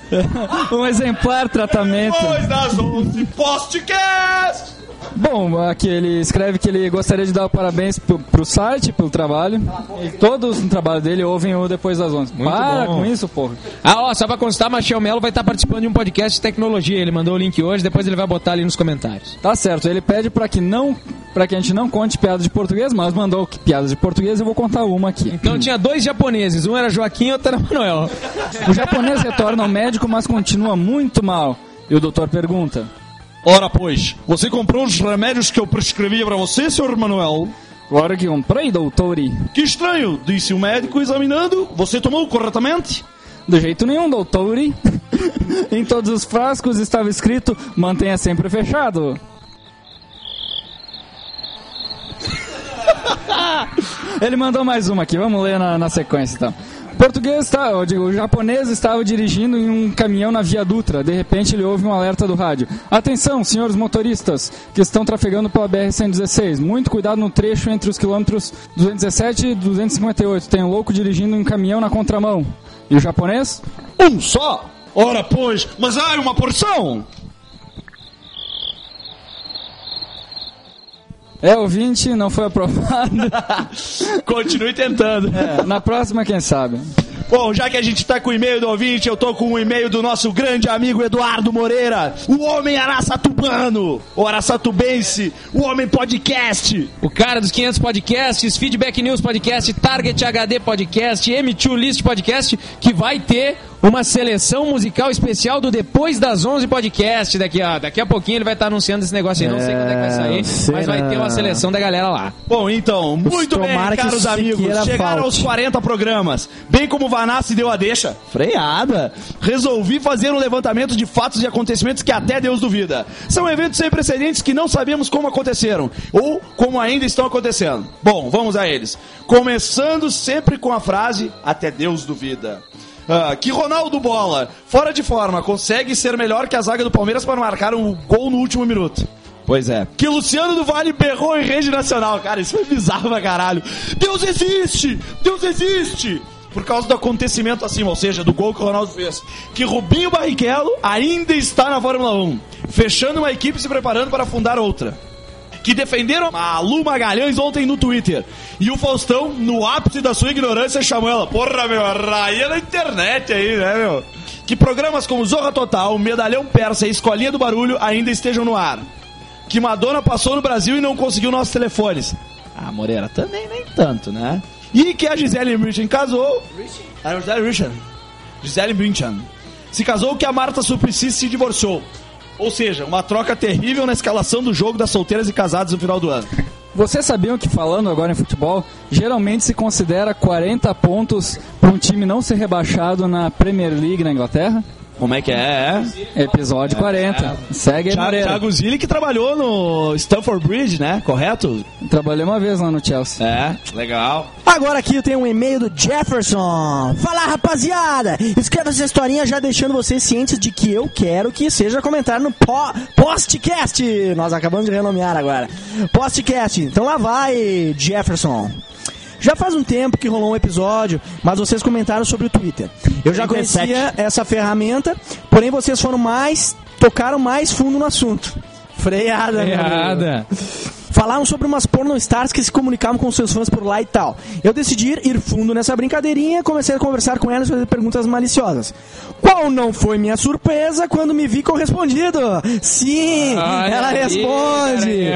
Um exemplar tratamento. Depois das onze, podcast! Bom, aqui ele escreve que ele gostaria de dar parabéns pro, pro site, pelo trabalho. E todos no trabalho dele ouvem o Depois das onze. Muito Para bom. com isso, porra. Ah, ó, só pra constar, Machel Melo vai estar participando de um podcast de tecnologia. Ele mandou o link hoje, depois ele vai botar ali nos comentários. Tá certo, ele pede pra que não, pra que a gente não conte piadas de português, mas mandou que piadas de português, eu vou contar uma aqui. Então tinha dois japoneses, um era Joaquim e outro era Manuel. O japonês retorna ao médico, mas continua muito mal. E o doutor pergunta: Ora, pois, você comprou os remédios que eu prescrevi pra você, senhor Manuel? Claro que comprei, doutor. Que estranho, disse o médico examinando. Você tomou corretamente? Do jeito nenhum, doutor. Em todos os frascos estava escrito: mantenha sempre fechado. Ele mandou mais uma aqui, vamos ler na, na sequência então. O português está, eu digo, o japonês estava dirigindo em um caminhão na Via Dutra. De repente ele ouve um alerta do rádio: atenção, senhores motoristas que estão trafegando pela B R cento e dezesseis. Muito cuidado no trecho entre os quilômetros duzentos e dezessete e duzentos e cinquenta e oito. Tem um louco dirigindo um caminhão na contramão. E o japonês? Um só? Ora, pois, mas há uma porção! É, ouvinte, não foi aprovado. Continue tentando. É, na próxima, quem sabe. Bom, já que a gente tá com o e-mail do ouvinte, eu tô com o e-mail do nosso grande amigo Eduardo Moreira, o homem araçatubano, o araçatubense, o homem podcast. O cara dos quinhentos podcasts, Feedback News Podcast, Target H D Podcast, M dois List Podcast, que vai ter uma seleção musical especial do Depois das onze Podcast. Daqui a, daqui a pouquinho ele vai estar anunciando esse negócio aí, não sei quando é que vai sair, será? mas vai ter uma seleção da galera lá. Bom, então, muito bem, Tomara que caros isso amigos, Siqueira chegaram falte. aos quarenta programas. Bem como o Vanassi deu a deixa, freada, resolvi fazer um levantamento de fatos e acontecimentos que até Deus duvida. São eventos sem precedentes que não sabemos como aconteceram, ou como ainda estão acontecendo. Bom, vamos a eles. Começando sempre com a frase: até Deus duvida. Ah, que Ronaldo Bola, fora de forma, consegue ser melhor que a zaga do Palmeiras para marcar um gol no último minuto. Pois é. Que Luciano do Vale berrou em rede nacional. Cara, isso foi bizarro pra caralho. Deus existe! Deus existe! Por causa do acontecimento acima, ou seja, do gol que o Ronaldo fez. Que Rubinho Barrichello ainda está na Fórmula um, fechando uma equipe e se preparando para fundar outra. Que defenderam a Lu Magalhães ontem no Twitter. E o Faustão, no ápice da sua ignorância, chamou ela: porra, meu, raia na internet aí, né, meu? Que programas como Zorra Total, Medalhão Persa e Escolinha do Barulho ainda estejam no ar. Que Madonna passou no Brasil e não conseguiu nossos telefones. Ah, Moreira, também nem tanto, né? E que a Gisele Bündchen casou... Ah, Gisele Bündchen. Gisele Bündchen. Se casou, que a Marta Suplicy se divorciou. Ou seja, uma troca terrível na escalação do jogo das solteiras e casadas no final do ano. Vocês sabiam que, falando agora em futebol, geralmente se considera quarenta pontos para um time não ser rebaixado na Premier League na Inglaterra? Como é que é? é? Episódio quarenta. Segue aí, Thiago, Moreira. Thiago Zilli, que trabalhou no Stamford Bridge, né? Correto? Trabalhei uma vez lá no Chelsea. É, legal. Agora aqui eu tenho um e-mail do Jefferson. Fala, rapaziada! Escreva essa historinha já deixando vocês cientes de que eu quero que seja comentário no po Postcast. Nós acabamos de renomear agora. Postcast. Então lá vai, Jefferson. Já faz um tempo que rolou um episódio, mas vocês comentaram sobre o Twitter. Eu já conhecia essa ferramenta, porém vocês foram mais, tocaram mais fundo no assunto. Freada, Freada. Falaram sobre umas pornostars que se comunicavam com seus fãs por lá e tal. Eu decidi ir fundo nessa brincadeirinha e comecei a conversar com elas e fazer perguntas maliciosas. Qual não foi minha surpresa quando me vi correspondido? Sim, Olha ela aí, responde.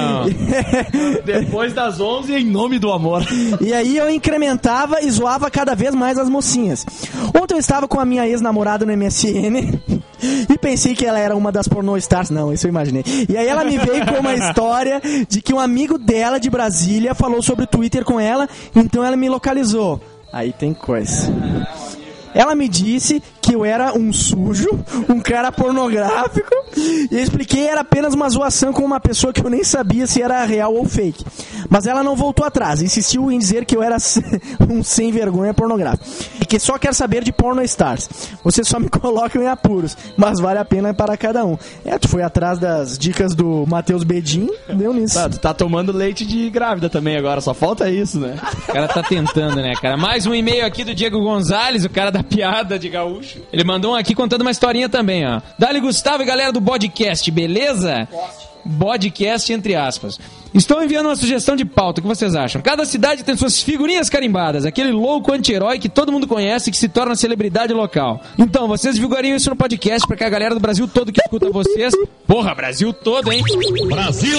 Depois das onze, em nome do amor. E aí eu incrementava e zoava cada vez mais as mocinhas. Ontem eu estava com a minha ex-namorada no M S N e pensei que ela era uma das pornostars. Não, isso eu imaginei. E aí ela me veio com uma história de que um amigo dela de Brasília falou sobre o Twitter com ela, então ela me localizou. Aí tem coisa. Ela me disse que eu era um sujo, um cara pornográfico, e eu expliquei que era apenas uma zoação com uma pessoa que eu nem sabia se era real ou fake. Mas ela não voltou atrás, insistiu em dizer que eu era um sem vergonha pornográfico. E que só quer saber de pornostars. Vocês só me colocam em apuros, mas vale a pena para cada um. É, tu foi atrás das dicas do Matheus Bedin, deu nisso. Tá, tu tá tomando leite de grávida também agora, só falta isso, né? O cara tá tentando, né, cara? Mais um e-mail aqui do Diego Gonzalez, o cara da piada de gaúcho. Ele mandou um aqui contando uma historinha também, ó. Dali Gustavo e galera do podcast, beleza? Podcast entre aspas. Estou enviando uma sugestão de pauta, o que vocês acham? Cada cidade tem suas figurinhas carimbadas, aquele louco anti-herói que todo mundo conhece e que se torna celebridade local. Então, vocês divulgariam isso no podcast pra que a galera do Brasil todo que escuta vocês... Porra, Brasil todo, hein? Brasil!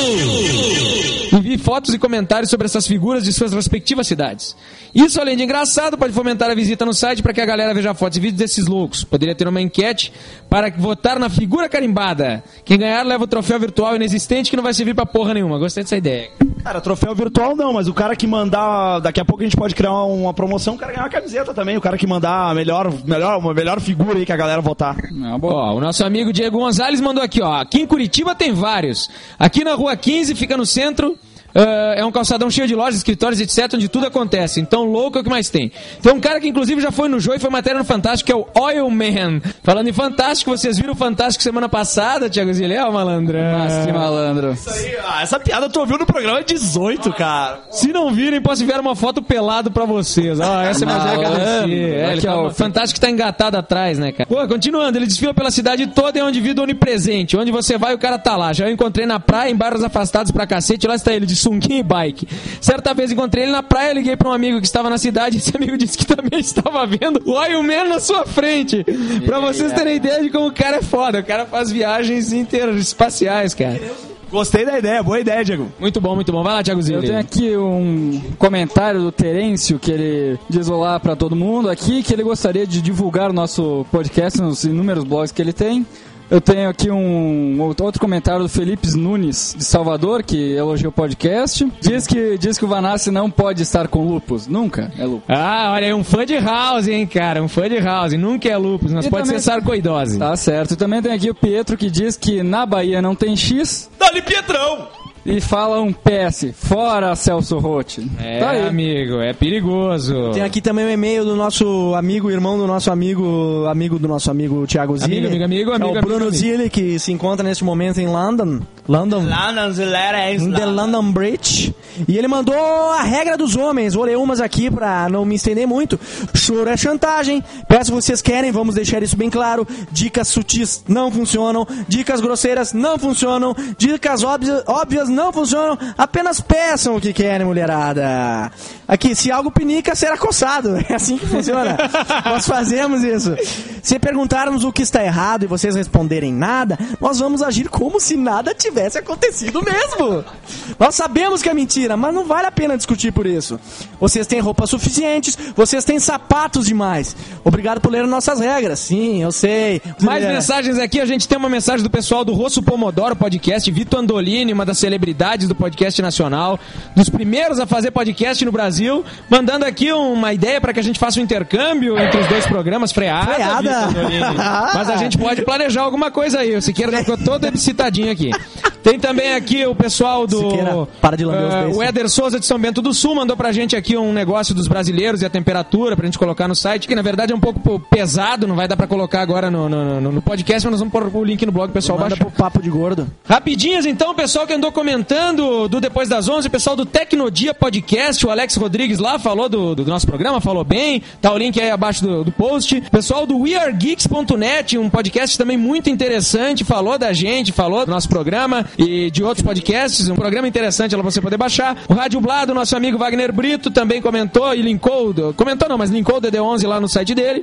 Envie fotos e comentários sobre essas figuras de suas respectivas cidades. Isso, além de engraçado, pode fomentar a visita no site pra que a galera veja fotos e vídeos desses loucos. Poderia ter uma enquete para votar na figura carimbada. Quem ganhar leva o troféu virtual inexistente que não vai servir pra porra nenhuma. Gostei dessa ideia. Cara, troféu virtual não, mas o cara que mandar... Daqui a pouco a gente pode criar uma promoção, o cara ganhar uma camiseta também. O cara que mandar a melhor, melhor, uma melhor figura aí que a galera votar. Não, ó, o nosso amigo Diego Gonzalez mandou aqui, ó. Aqui em Curitiba tem vários. Aqui na Rua quinze, fica no centro... Uh, é um calçadão cheio de lojas, escritórios, etcétera, onde tudo acontece. Então, louco é o que mais tem. Tem um cara que, inclusive, já foi no Jô e foi matéria no Fantástico, que é o Oil Man. Falando em Fantástico, vocês viram o Fantástico semana passada, Thiago Zilhão, malandrão? Mas que malandro. Isso aí, ah, essa piada tu ouviu no programa dezoito, cara. Se não virem, posso enviar uma foto pelado pra vocês. Ó, essa é mais agradecer. É, ele tá, o Fantástico tá engatado atrás, né, cara? Pô, continuando, ele desfila pela cidade toda e é onde vida onipresente. Onde você vai, o cara tá lá. Já eu encontrei na praia, em bairros afastados pra cacete, lá está ele de sunguinha e bike. Certa vez encontrei ele na praia, liguei pra um amigo que estava na cidade, esse amigo disse que também estava vendo o Iron Man na sua frente. Pra vocês terem ideia de como o cara é foda. O cara faz viagens interespaciais, cara. Gostei da ideia, boa ideia, Diego. Muito bom, muito bom. Vai lá, Thiago Zilli. Eu tenho aqui um comentário do Terêncio, que ele diz olá pra todo mundo aqui, que ele gostaria de divulgar o nosso podcast nos inúmeros blogs que ele tem. Eu tenho aqui um outro comentário do Felipe Nunes, de Salvador, que elogia o podcast. Diz que, diz que o Vanassi não pode estar com lupus. Nunca é lupus. Ah, olha aí, um fã de House, hein, cara. Um fã de House. Nunca é lupus, mas e pode também... ser sarcoidose. Tá certo. E também tem aqui o Pietro, que diz que na Bahia não tem X. Dá-lhe Pietrão! E fala um P S, fora Celso Rotti. É, tá aí, amigo, é perigoso. Tem aqui também um e-mail do nosso amigo, irmão do nosso amigo, amigo do nosso amigo Thiago Zilli. Amigo, amigo, amigo, amigo. É o Bruno amigo, Zilli, que se encontra neste momento em London. London. London, in the London Bridge. E ele mandou a regra dos homens. Vou ler umas aqui pra não me estender muito. Choro é chantagem. Peço vocês querem, vamos deixar isso bem claro. Dicas sutis não funcionam. Dicas grosseiras não funcionam. Dicas óbvias, óbvias não funcionam. Apenas peçam o que querem, mulherada. Aqui, se algo pinica, será coçado. É assim que funciona. Nós fazemos isso. Se perguntarmos o que está errado e vocês responderem nada, nós vamos agir como se nada tivesse acontecido mesmo. Nós sabemos que é mentira, mas não vale a pena discutir por isso. Vocês têm roupas suficientes, vocês têm sapatos demais. Obrigado por ler nossas regras. Sim, eu sei. Mais é. mensagens aqui. A gente tem uma mensagem do pessoal do Rosso Pomodoro Podcast, Vitor Andolini, uma das celebridades do podcast nacional, dos primeiros a fazer podcast no Brasil, mandando aqui uma ideia para que a gente faça um intercâmbio entre os dois programas. Freada, Freada. Mas a gente pode planejar alguma coisa aí. O Siqueira já ficou todo excitadinho aqui. Tem também aqui o pessoal do Siqueira, para de lamber os uh, o Éder Souza de São Bento do Sul mandou pra gente aqui um negócio dos brasileiros e a temperatura pra gente colocar no site, que na verdade é um pouco pesado, não vai dar pra colocar agora no, no, no, no podcast, mas nós vamos pôr o link no blog, pessoal. Manda pro papo de gordo. Rapidinhas então, o pessoal que andou comentando do Depois das onze, o pessoal do Tecnodia Podcast, o Alex Rodrigues lá falou do, do nosso programa, falou bem, tá o link aí abaixo do, do post. O pessoal do we are geeks ponto net, um podcast também muito interessante, falou da gente, falou do nosso programa e de outros podcasts, um programa interessante lá pra você poder baixar. O Rádio Blado, nosso amigo Wagner Brito também comentou e linkou, comentou não, mas linkou o D D onze lá no site dele.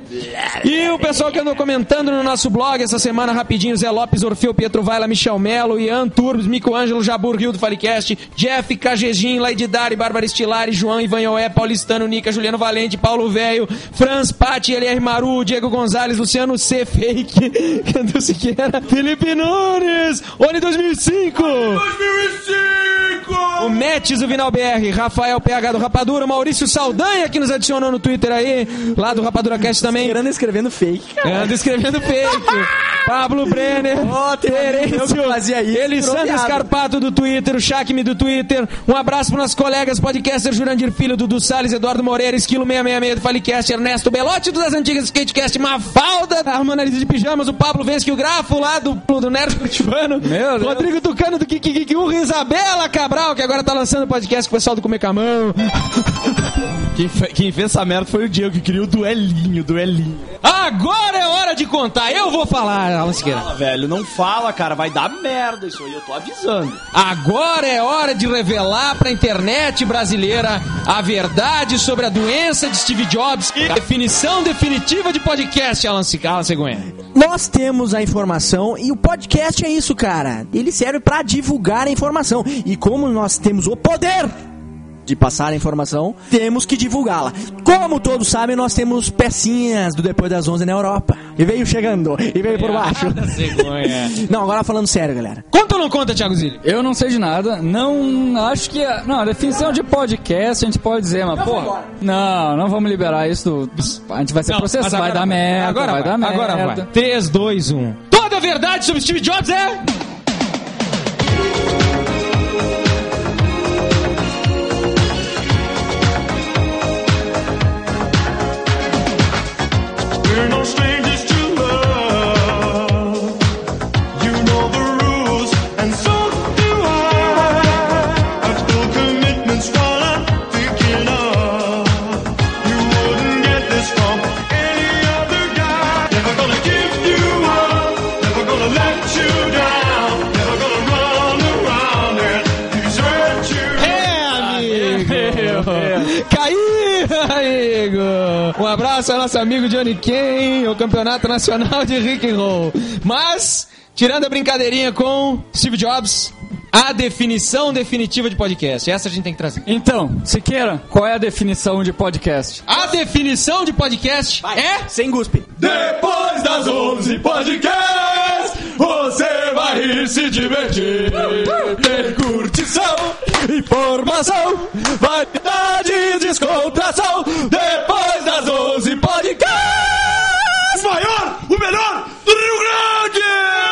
E o pessoal que andou comentando no nosso blog essa semana, rapidinho, Zé Lopes, Orfeu, Pietro Vaila, Michel Melo, Ian Turbos, Mico Ângelo, Jabur, Rio do Falicast, Jeff, Cagegin, Laide Dari, Bárbara Estilari, João, Ivan Ioé, Paulistano, Nica, Juliano Valente, Paulo Velho, Franz, Pati, L R Maru, Diego Gonzalez, Luciano C, Fake, Cadu Siqueira, Felipe Nunes, Oni dois mil e cinco, dois mil e cinco, o Metis, o Vinal B R, Rafael P H do Rapadura, Maurício Saldanha, que nos adicionou no Twitter aí, lá do Rapadura Cast também. Anda escrevendo fake, cara. Anda escrevendo fake. Pablo Brenner, oh, Terêncio, Elisandro Scarpato do Twitter, o Shakme do Twitter. Um abraço para nossos colegas podcasters Jurandir Filho, Dudu Salles, Eduardo Moreira, Esquilo seiscentos e sessenta e seis do Falicast, Ernesto Belotti do das antigas Skatecast, Mafalda, arrumando a lista de pijamas, o Pablo Vensky, o Grafo lá do, do Nerd Curitibano, Rodrigo Tucano do Kiki Kiki Urra, Isabela Cabral, que agora tá lançando podcast com o pessoal do Comer Camão. Quem, fe- quem fez essa merda foi o Diego, que queria o duelinho, o duelinho. Agora é hora de contar. Eu vou falar, Alan Siqueira. Fala, velho, não fala, cara, vai dar merda isso aí, eu tô avisando. Agora é hora de revelar pra internet brasileira a verdade sobre a doença de Steve Jobs e a definição definitiva de podcast, Alan Cegonha. Nós temos a informação e o podcast é isso, cara. Ele serve pra divulgar a informação. E como nós temos o poder de passar a informação, temos que divulgá-la. Como todos sabem, nós temos pecinhas do Depois das onze na Europa. E veio chegando, e veio por baixo. Não, agora falando sério, galera. Conta ou não conta, Thiago Zilli? Eu não sei de nada, não acho que... A, não, a definição de podcast a gente pode dizer, mas pô... Não, não vamos liberar isso, do, a gente vai ser Não, processado, mas agora vai dar merda, agora vai, vai, dar merda. Agora vai. três, dois, um. Toda a verdade sobre Steve Jobs é... We're no strangers to love. You know the rules, and so do I. I've full commitments while I'm thinking of. You wouldn't get this from any other guy. Never gonna give you up, never gonna let you down, never gonna run around and desert you. É, amigo! Caí, amigo! Um abraço ao nosso amigo Johnny Kane, o Campeonato Nacional de Rock and Roll. Mas, tirando a brincadeirinha com Steve Jobs, a definição definitiva de podcast. Essa a gente tem que trazer. Então, Siqueira, qual é a definição de podcast? A definição de podcast Vai, é... sem guspe. Depois das onze podcast, você vai rir, se divertir. Ter curtição, informação, variedade, descontração. Depois das onze podcast, O maior, o melhor do Rio Grande!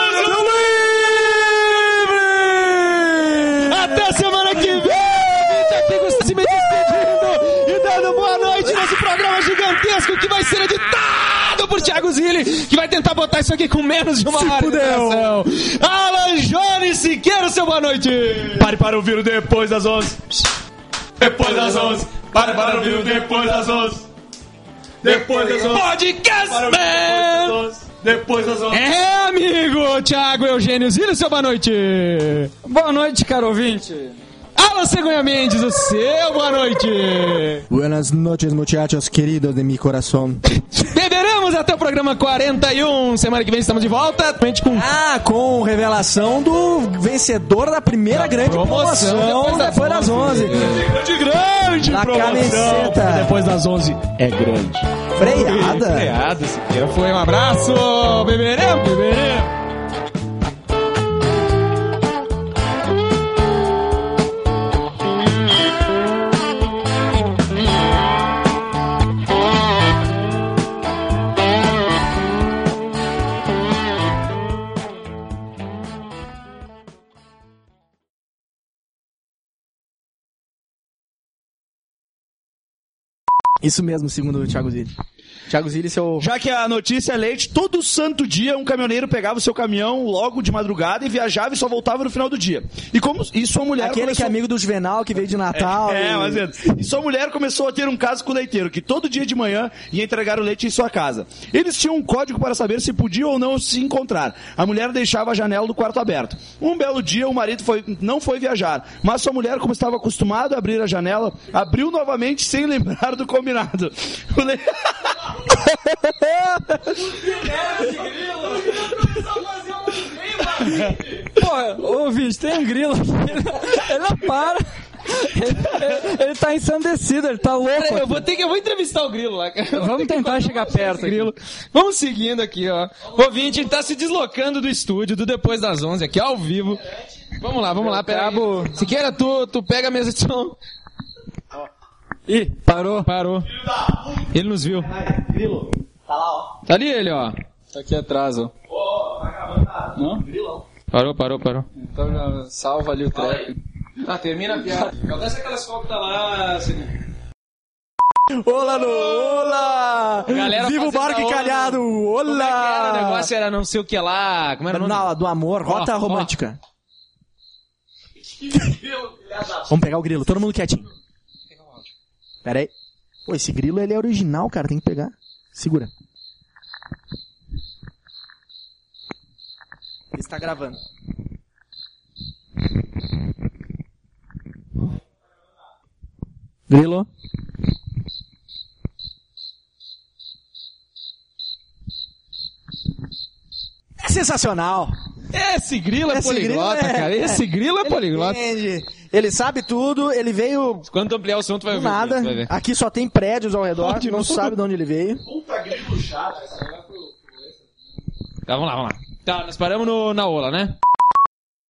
Até semana que vem! Vinte amigos se me despedindo e dando boa noite nesse programa gigantesco que vai ser editado por Thiago Zilli, que vai tentar botar isso aqui com menos de uma hora de duração. Alan Jones Siqueira, seu boa noite! Pare para ouvir o Depois das onze. depois das onze, para para ouvir o depois das onze. Depois das onze, Podcast para ouvir Man! o depois das onze. É, amigo! Thiago Eugênio Zilli, seu boa noite! Boa noite, caro ouvinte. Alan Cegonha Mendes, o seu boa noite! Buenas noches, muchachos queridos de mi corazón. Beberamos até o programa quarenta e um. Semana que vem estamos de volta. Com... Ah, com revelação do vencedor da primeira grande promoção promoção depois depois das das onze. Grande, grande Na promoção. camiseta. Depois das onze é grande. Freada. Freada, Siqueira. Foi um abraço. Beberemos, beberemos. Isso mesmo, segundo o Thiago Zilli. Thiago Zilli, seu... Já que a notícia é leite, todo santo dia um caminhoneiro pegava o seu caminhão logo de madrugada e viajava e só voltava no final do dia. E como e sua mulher Aquele começou... que é amigo do Juvenal, que veio de Natal. É, e... mas é. E sua mulher começou a ter um caso com o leiteiro, que todo dia de manhã ia entregar o leite em sua casa. Eles tinham um código para saber se podia ou não se encontrar. A mulher deixava a janela do quarto aberta. Um belo dia, o marido foi, não foi viajar, mas sua mulher, como estava acostumado a abrir a janela, abriu novamente sem lembrar do combinado. O le... Porra, ouvinte, tem um grilo aqui. Ele não para. Ele, ele tá ensandecido, ele tá louco. Peraí, eu aqui. vou ter que eu vou entrevistar o Grilo lá, cara. Vamos tentar chegar perto aqui. Grilo. Vamos seguindo aqui, ó. O ouvinte, ele tá se deslocando do estúdio, do Depois das onze, aqui ao vivo. Vamos lá, vamos lá, pera aí. Siqueira, tu, tu pega a mesa de som. Ih, parou. Parou. Ele nos viu. Grilo, tá lá, ó. Tá ali ele, ó. Tá aqui atrás, ó. Ô, vagabundo, tá? Não? Grilão. Parou, parou, parou. Então já salva ali o treco. Tá, termina a piada. Cadê aquelas fotos que tá lá, Siqueira? Olá, no, olá! Galera Viva o fazendo barco a onda. encalhado! Como é que era? O Olá! negócio era não sei o que lá. Como era o nome? Na, do amor, rota Ó, ó. romântica. Vamos pegar o grilo, todo mundo quietinho. Pera aí. Pô, esse grilo ele é original, cara, tem que pegar. Segura. Ele está gravando. Grilo. É sensacional. Esse grilo é Esse poliglota, grilo é- cara. Esse grilo é Ele poliglota. entende, ele sabe tudo, ele veio Quando tu ampliar o som, tu vai do ver. nada. tu vai ver. Aqui só tem prédios ao redor, Pode não não. sabe de onde ele veio. Tá, vamos lá, vamos lá. Tá, nós paramos no, na ola, né?